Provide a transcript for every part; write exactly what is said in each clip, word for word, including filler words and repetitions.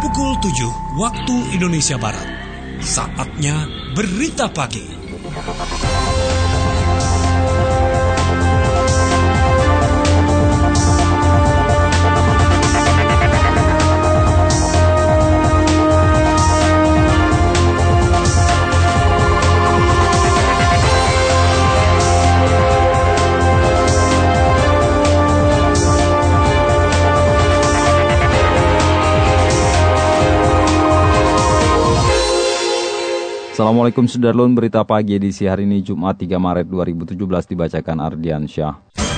pukul tujuh waktu Indonesia Barat. Saatnya Berita Pagi. Assalamualaikum Sudarlun, berita pagi edisi hari ini Jumat tiga Maret dua ribu tujuh belas dibacakan Ardian Syah.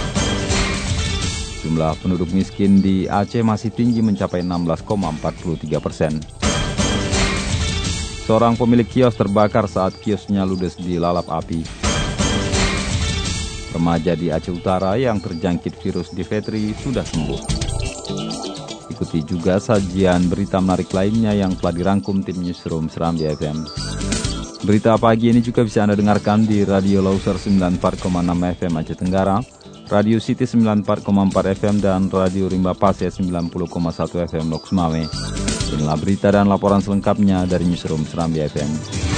Jumlah penduduk miskin di Aceh masih tinggi mencapai enam belas koma empat tiga persen. Seorang pemilik kios terbakar saat kiosnya ludes dilalap api. Remaja di Aceh Utara yang terjangkit virus difteri sudah sembuh. Ikuti juga sajian berita menarik lainnya yang telah dirangkum tim Newsroom Serambi F M. Berita pagi ini juga bisa Anda dengarkan di Radio Loser sembilan puluh empat koma enam F M Aceh Tenggara, Radio City sembilan puluh empat koma empat F M, dan Radio Rimba Pase sembilan puluh koma satu F M Loks Mame. Inilah berita dan laporan selengkapnya dari Newsroom Serambi F M.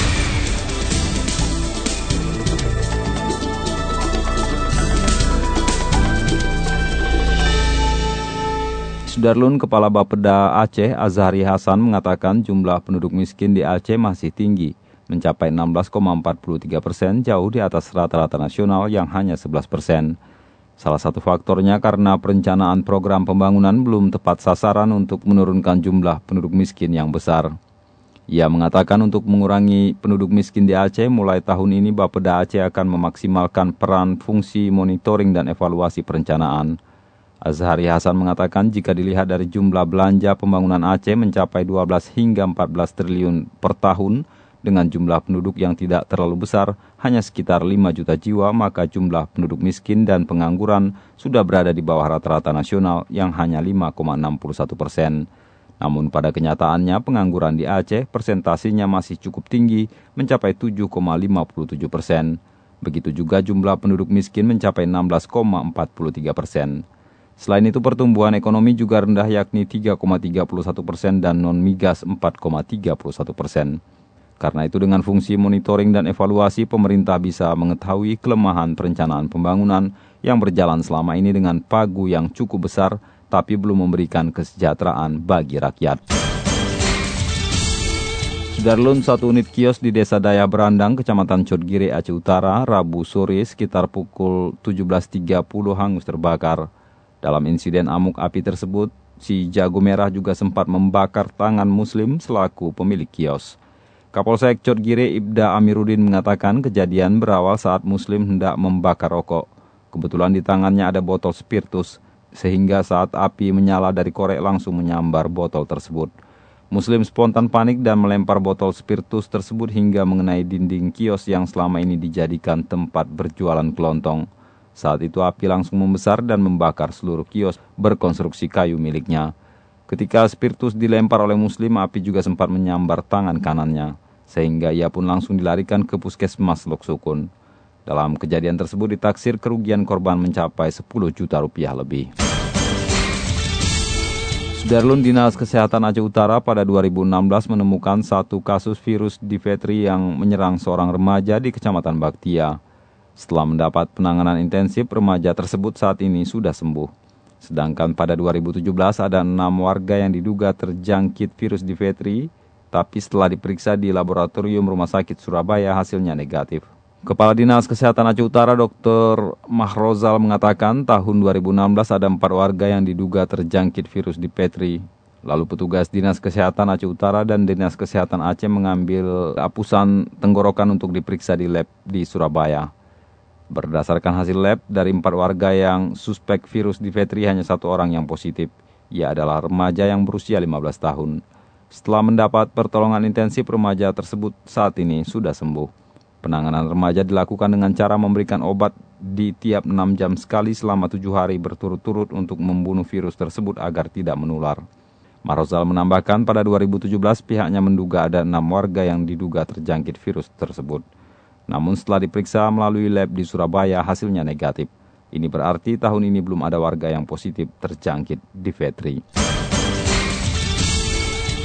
Sudarlun, Kepala Bapeda Aceh Azhari Hasan mengatakan jumlah penduduk miskin di Aceh masih tinggi, mencapai enam belas koma empat tiga persen, jauh di atas rata-rata nasional yang hanya sebelas persen. Salah satu faktornya karena perencanaan program pembangunan belum tepat sasaran untuk menurunkan jumlah penduduk miskin yang besar. Ia mengatakan untuk mengurangi penduduk miskin di Aceh, mulai tahun ini Bapeda Aceh akan memaksimalkan peran fungsi monitoring dan evaluasi perencanaan. Azhari Hasan mengatakan jika dilihat dari jumlah belanja pembangunan Aceh mencapai dua belas hingga empat belas triliun per tahun, dengan jumlah penduduk yang tidak terlalu besar, hanya sekitar lima juta jiwa, maka jumlah penduduk miskin dan pengangguran sudah berada di bawah rata-rata nasional yang hanya lima koma enam satu persen. Namun pada kenyataannya pengangguran di Aceh persentasinya masih cukup tinggi, mencapai tujuh koma lima tujuh persen. Begitu juga jumlah penduduk miskin mencapai enam belas koma empat tiga persen. Selain itu pertumbuhan ekonomi juga rendah, yakni tiga koma tiga satu persen dan non-migas empat koma tiga satu persen. Karena itu dengan fungsi monitoring dan evaluasi, pemerintah bisa mengetahui kelemahan perencanaan pembangunan yang berjalan selama ini dengan pagu yang cukup besar, tapi belum memberikan kesejahteraan bagi rakyat. Sudarlun, satu unit kios di Desa Daya Berandang, Kecamatan Codgire, Aceh Utara, Rabu sore sekitar pukul tujuh belas tiga puluh hangus terbakar. Dalam insiden amuk api tersebut, si jago merah juga sempat membakar tangan Muslim selaku pemilik kios. Kapolsek Codgire Ibda Amiruddin mengatakan kejadian berawal saat Muslim hendak membakar rokok. Kebetulan di tangannya ada botol spiritus, sehingga saat api menyala dari korek langsung menyambar botol tersebut. Muslim spontan panik dan melempar botol spiritus tersebut hingga mengenai dinding kios yang selama ini dijadikan tempat berjualan kelontong. Saat itu api langsung membesar dan membakar seluruh kios berkonstruksi kayu miliknya. Ketika spiritus dilempar oleh Muslim, api juga sempat menyambar tangan kanannya, sehingga ia pun langsung dilarikan ke Puskesmas Lok Sukun. Dalam kejadian tersebut ditaksir kerugian korban mencapai sepuluh juta rupiah lebih. Sudarlun, Dinas Kesehatan Aceh Utara pada dua ribu enam belas menemukan satu kasus virus difteri yang menyerang seorang remaja di Kecamatan Baktia. Setelah mendapat penanganan intensif, remaja tersebut saat ini sudah sembuh. Sedangkan pada dua ribu tujuh belas ada enam warga yang diduga terjangkit virus difteri, tapi setelah diperiksa di laboratorium Rumah Sakit Surabaya hasilnya negatif. Kepala Dinas Kesehatan Aceh Utara Doktor Mahrozal mengatakan tahun dua ribu enam belas ada empat warga yang diduga terjangkit virus difteri. Lalu petugas Dinas Kesehatan Aceh Utara dan Dinas Kesehatan Aceh mengambil hapusan tenggorokan untuk diperiksa di lab di Surabaya. Berdasarkan hasil lab, dari empat warga yang suspek virus difteri hanya satu orang yang positif. Ia adalah remaja yang berusia lima belas tahun. Setelah mendapat pertolongan intensif, remaja tersebut saat ini sudah sembuh. Penanganan remaja dilakukan dengan cara memberikan obat di tiap enam jam sekali selama tujuh hari berturut-turut untuk membunuh virus tersebut agar tidak menular. Marozal menambahkan pada dua ribu tujuh belas pihaknya menduga ada enam warga yang diduga terjangkit virus tersebut. Namun setelah diperiksa melalui lab di Surabaya hasilnya negatif. Ini berarti tahun ini belum ada warga yang positif terjangkit difteri.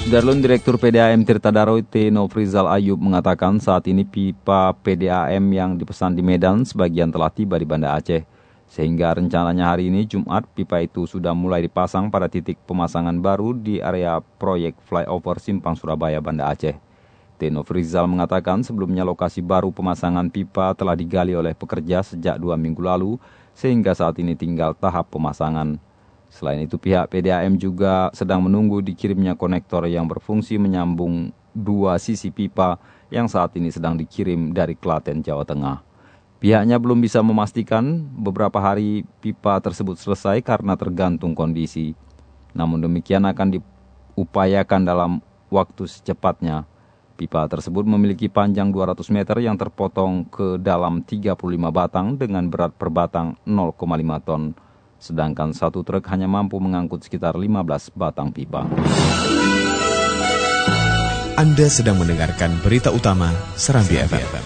Darlun Direktur P D A M Tirta Daroy T. Nofrizal Ayub mengatakan saat ini pipa P D A M yang dipesan di Medan sebagian telah tiba di Banda Aceh. Sehingga rencananya hari ini Jumat pipa itu sudah mulai dipasang pada titik pemasangan baru di area proyek flyover Simpang Surabaya Banda Aceh. T. Nofrizal mengatakan sebelumnya lokasi baru pemasangan pipa telah digali oleh pekerja sejak dua minggu lalu sehingga saat ini tinggal tahap pemasangan. Selain itu pihak P D A M juga sedang menunggu dikirimnya konektor yang berfungsi menyambung dua sisi pipa yang saat ini sedang dikirim dari Klaten, Jawa Tengah. Pihaknya belum bisa memastikan beberapa hari pipa tersebut selesai karena tergantung kondisi. Namun demikian akan diupayakan dalam waktu secepatnya. Pipa tersebut memiliki panjang dua ratus meter yang terpotong ke dalam tiga puluh lima batang dengan berat per batang nol koma lima ton. Sedangkan satu truk hanya mampu mengangkut sekitar lima belas batang pipa. Anda sedang mendengarkan berita utama Serambi F M.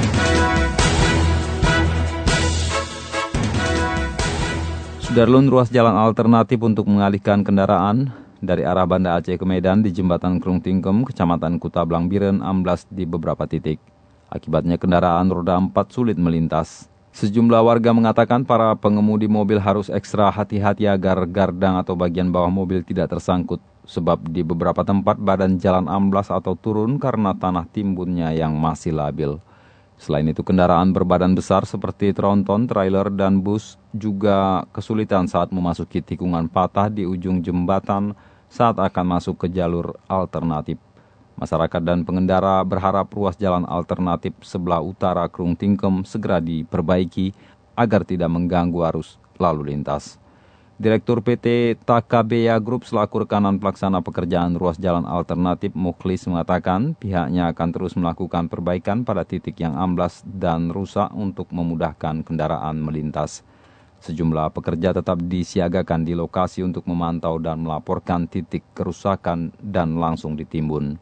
Sudarlun, ruas jalan alternatif untuk mengalihkan kendaraan dari arah Banda Aceh ke Medan di Jembatan Krung Tingkem, Kecamatan Kutablang Biren, amblas di beberapa titik. Akibatnya kendaraan roda empat sulit melintas. Sejumlah warga mengatakan para pengemudi mobil harus ekstra hati-hati agar gardang atau bagian bawah mobil tidak tersangkut, sebab di beberapa tempat badan jalan amblas atau turun karena tanah timbunnya yang masih labil. Selain itu kendaraan berbadan besar seperti tronton, trailer, dan bus juga kesulitan saat memasuki tikungan patah di ujung jembatan saat akan masuk ke jalur alternatif. Masyarakat dan pengendara berharap ruas jalan alternatif sebelah utara Krung Tingkem segera diperbaiki agar tidak mengganggu arus lalu lintas. Direktur P T Takabeya Group selaku rekanan pelaksana pekerjaan ruas jalan alternatif Mukhlis mengatakan pihaknya akan terus melakukan perbaikan pada titik yang amblas dan rusak untuk memudahkan kendaraan melintas. Sejumlah pekerja tetap disiagakan di lokasi untuk memantau dan melaporkan titik kerusakan dan langsung ditimbun.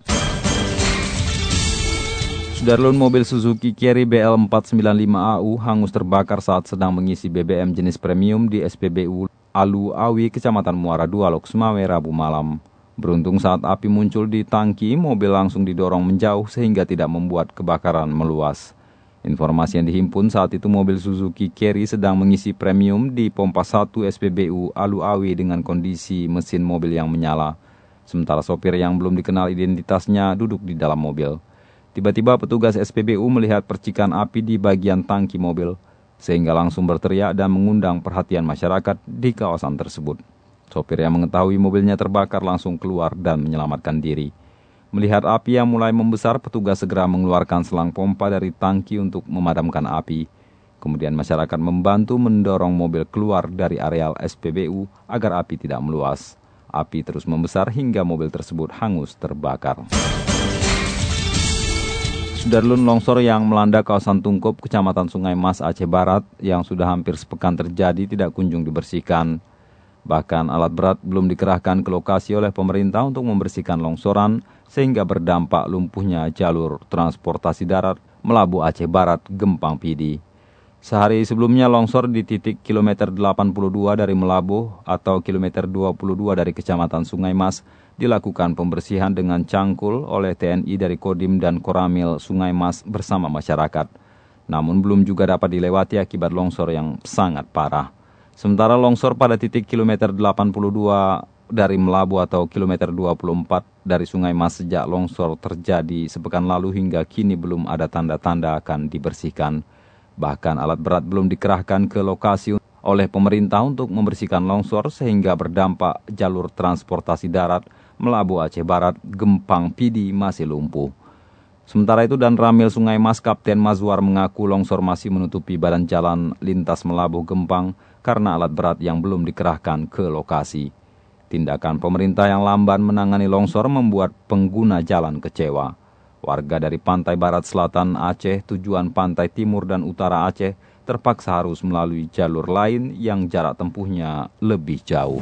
Sudarlun, mobil Suzuki Carry B L empat sembilan lima A U hangus terbakar saat sedang mengisi B B M jenis premium di S P B U Alu Awi, Kecamatan Muara Dua, Lok Sumawe, Rabu malam. Beruntung saat api muncul di tangki, mobil langsung didorong menjauh sehingga tidak membuat kebakaran meluas. Informasi yang dihimpun saat itu mobil Suzuki Carry sedang mengisi premium di pompa satu S P B U Alu Awi dengan kondisi mesin mobil yang menyala. Sementara sopir yang belum dikenal identitasnya duduk di dalam mobil. Tiba-tiba petugas S P B U melihat percikan api di bagian tangki mobil, sehingga langsung berteriak dan mengundang perhatian masyarakat di kawasan tersebut. Sopir yang mengetahui mobilnya terbakar langsung keluar dan menyelamatkan diri. Melihat api yang mulai membesar, petugas segera mengeluarkan selang pompa dari tangki untuk memadamkan api. Kemudian masyarakat membantu mendorong mobil keluar dari areal S P B U agar api tidak meluas. Api terus membesar hingga mobil tersebut hangus terbakar. Sudarlun, longsor yang melanda kawasan Tungkup, Kecamatan Sungai Mas, Aceh Barat yang sudah hampir sepekan terjadi tidak kunjung dibersihkan. Bahkan alat berat belum dikerahkan ke lokasi oleh pemerintah untuk membersihkan longsoran sehingga berdampak lumpuhnya jalur transportasi darat Melabu Aceh Barat Gempang Pidi. Sehari sebelumnya longsor di titik kilometer delapan puluh dua dari Melabu atau kilometer dua puluh dua dari Kecamatan Sungai Mas dilakukan pembersihan dengan cangkul oleh T N I dari Kodim dan Koramil Sungai Mas bersama masyarakat. Namun belum juga dapat dilewati akibat longsor yang sangat parah. Sementara longsor pada titik kilometer delapan puluh dua dari Melabu atau kilometer dua puluh empat dari Sungai Mas sejak longsor terjadi sepekan lalu hingga kini belum ada tanda-tanda akan dibersihkan. Bahkan alat berat belum dikerahkan ke lokasi oleh pemerintah untuk membersihkan longsor sehingga berdampak jalur transportasi darat Melabu Aceh Barat Gempang Pidi masih lumpuh. Sementara itu dan Ramil Sungai Mas, Kapten Mazwar mengaku longsor masih menutupi badan jalan lintas Melabu Gempang karena alat berat yang belum dikerahkan ke lokasi. Tindakan pemerintah yang lamban menangani longsor membuat pengguna jalan kecewa. Warga dari pantai barat selatan Aceh, tujuan pantai timur dan utara Aceh, terpaksa harus melalui jalur lain yang jarak tempuhnya lebih jauh.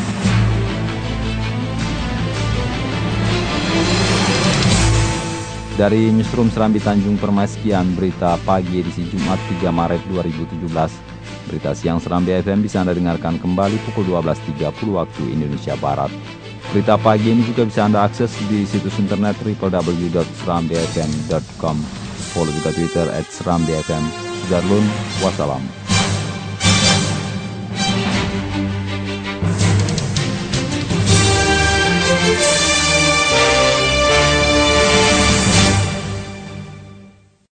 Dari Newsroom Serambi Tanjung Permai, sekian berita pagi edisi Jumat tiga Maret dua ribu tujuh belas. Berita siang Serambi F M bisa Anda dengarkan kembali pukul dua belas tiga puluh waktu Indonesia Barat. Berita pagi ini juga bisa Anda akses di situs internet w w w dot serambi f m dot com. Follow juga Twitter at serambi f m. Sudarlun, wassalam.